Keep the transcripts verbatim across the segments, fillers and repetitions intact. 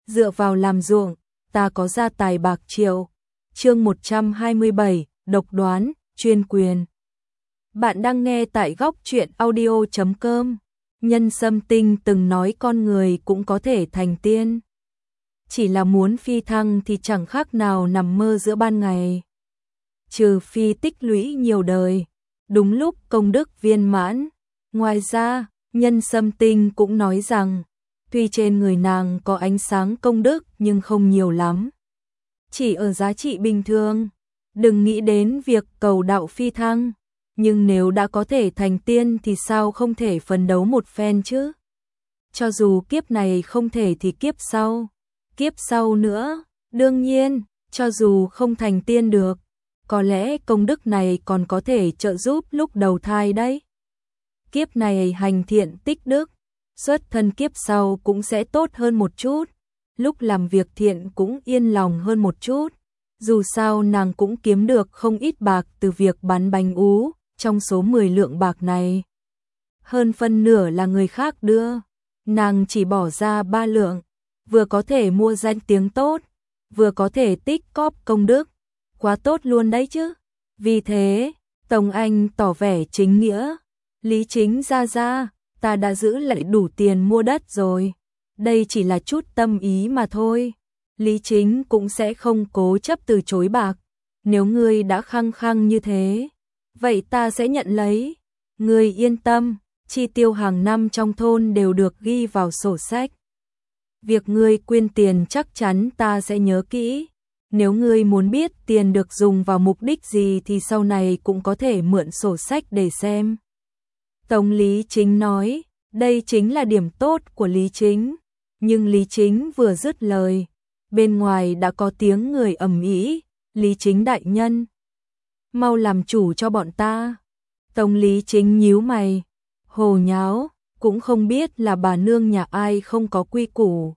dựa vào làm ruộng, ta có gia tài bạc triệu. Chương một trăm hai mươi bảy, độc đoán, chuyên quyền. Bạn đang nghe tại góc truyện audio chấm com. Nhân Sâm Tinh từng nói con người cũng có thể thành tiên. Chỉ là muốn phi thăng thì chẳng khác nào nằm mơ giữa ban ngày. Trừ phi tích lũy nhiều đời, đúng lúc công đức viên mãn. Ngoài ra, Nhân Sâm Tinh cũng nói rằng, tuy trên người nàng có ánh sáng công đức nhưng không nhiều lắm. Chỉ ở giá trị bình thường, đừng nghĩ đến việc cầu đạo phi thăng. Nhưng nếu đã có thể thành tiên thì sao không thể phấn đấu một phen chứ? Cho dù kiếp này không thể thì kiếp sau, kiếp sau nữa, đương nhiên, cho dù không thành tiên được, có lẽ công đức này còn có thể trợ giúp lúc đầu thai đấy. Kiếp này hành thiện tích đức, xuất thân kiếp sau cũng sẽ tốt hơn một chút, lúc làm việc thiện cũng yên lòng hơn một chút. Dù sao nàng cũng kiếm được không ít bạc từ việc bán bánh ú, trong số mười lượng bạc này. Hơn phân nửa là người khác đưa, nàng chỉ bỏ ra ba lượng, vừa có thể mua danh tiếng tốt, vừa có thể tích cóp công đức, quá tốt luôn đấy chứ. Vì thế, Tống Anh tỏ vẻ chính nghĩa, Lý Chính ra ra, ta đã giữ lại đủ tiền mua đất rồi, đây chỉ là chút tâm ý mà thôi. Lý Chính cũng sẽ không cố chấp từ chối bạc, nếu ngươi đã khăng khăng như thế, vậy ta sẽ nhận lấy. Ngươi yên tâm, chi tiêu hàng năm trong thôn đều được ghi vào sổ sách. Việc ngươi quyên tiền chắc chắn ta sẽ nhớ kỹ. Nếu ngươi muốn biết tiền được dùng vào mục đích gì thì sau này cũng có thể mượn sổ sách để xem. Tống Lý Chính nói, đây chính là điểm tốt của Lý Chính. Nhưng Lý Chính vừa dứt lời, bên ngoài đã có tiếng người ầm ĩ, Lý Chính đại nhân, mau làm chủ cho bọn ta. Tống Lý Chính nhíu mày, hồ nháo, cũng không biết là bà nương nhà ai không có quy củ.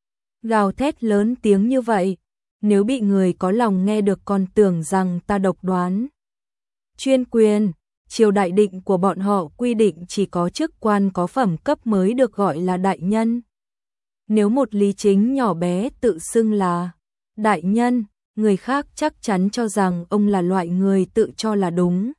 Gào thét lớn tiếng như vậy, nếu bị người có lòng nghe được còn tưởng rằng ta độc đoán. Chuyên quyền, triều đại định của bọn họ quy định chỉ có chức quan có phẩm cấp mới được gọi là đại nhân. Nếu một Lý Chính nhỏ bé tự xưng là đại nhân, người khác chắc chắn cho rằng ông là loại người tự cho là đúng.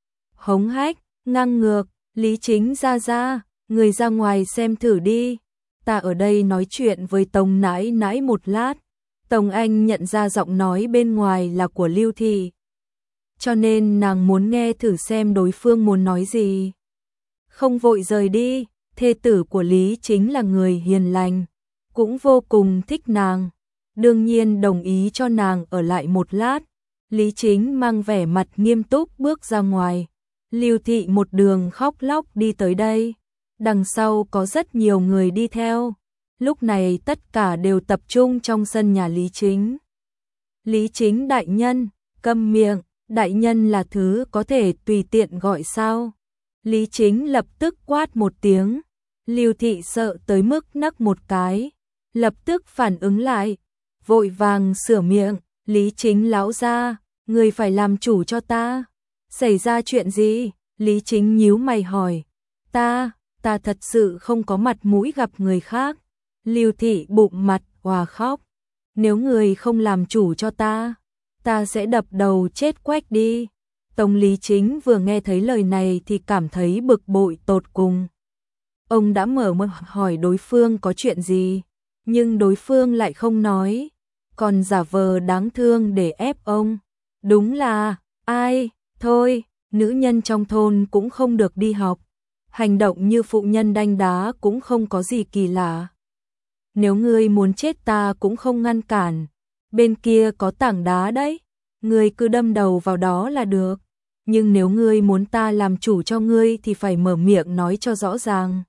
Hống hách, ngang ngược, Lý Chính ra ra, người ra ngoài xem thử đi. Ta ở đây nói chuyện với Tống nãi nãi một lát. Tống Anh nhận ra giọng nói bên ngoài là của Lưu Thị, cho nên nàng muốn nghe thử xem đối phương muốn nói gì. Không vội rời đi, thê tử của Lý Chính là người hiền lành, cũng vô cùng thích nàng, đương nhiên đồng ý cho nàng ở lại một lát. Lý Chính mang vẻ mặt nghiêm túc bước ra ngoài. Lưu Thị một đường khóc lóc đi tới đây, đằng sau có rất nhiều người đi theo. Lúc này tất cả đều tập trung trong sân nhà Lý Chính. Lý Chính đại nhân, câm miệng, đại nhân là thứ có thể tùy tiện gọi sao? Lý Chính lập tức quát một tiếng. Lưu Thị sợ tới mức nấc một cái, lập tức phản ứng lại, vội vàng sửa miệng, Lý Chính lão gia, người phải làm chủ cho ta. Xảy ra chuyện gì? Lý Chính nhíu mày hỏi. Ta, ta thật sự không có mặt mũi gặp người khác. Lưu Thị bụng mặt hòa khóc. Nếu người không làm chủ cho ta, ta sẽ đập đầu chết quách đi. Tống Lý Chính vừa nghe thấy lời này thì cảm thấy bực bội tột cùng. Ông đã mở miệng hỏi đối phương có chuyện gì, nhưng đối phương lại không nói, còn giả vờ đáng thương để ép ông. Đúng là, ai, thôi, nữ nhân trong thôn cũng không được đi học. Hành động như phụ nhân đanh đá cũng không có gì kỳ lạ. Nếu ngươi muốn chết ta cũng không ngăn cản. Bên kia có tảng đá đấy, ngươi cứ đâm đầu vào đó là được. Nhưng nếu ngươi muốn ta làm chủ cho ngươi thì phải mở miệng nói cho rõ ràng.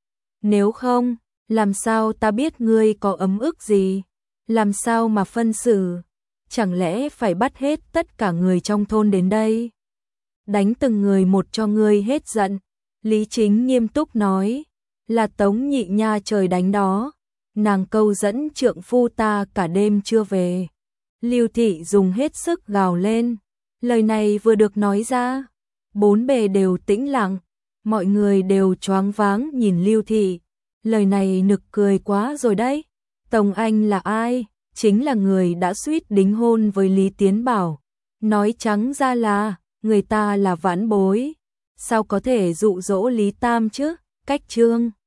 Nếu không, làm sao ta biết ngươi có ấm ức gì? Làm sao mà phân xử? Chẳng lẽ phải bắt hết tất cả người trong thôn đến đây? Đánh từng người một cho ngươi hết giận. Lý Chính nghiêm túc nói, là Tống nhị nha trời đánh đó. Nàng câu dẫn trượng phu ta cả đêm chưa về. Lưu Thị dùng hết sức gào lên. Lời này vừa được nói ra, bốn bề đều tĩnh lặng, mọi người đều choáng váng nhìn Lưu Thị. Lời này nực cười quá rồi đấy. Tông Anh là ai? Chính là người đã suýt đính hôn với Lý Tiến Bảo. Nói trắng ra là, người ta là vãn bối. Sao có thể dụ dỗ Lý Tam chứ? Cách chương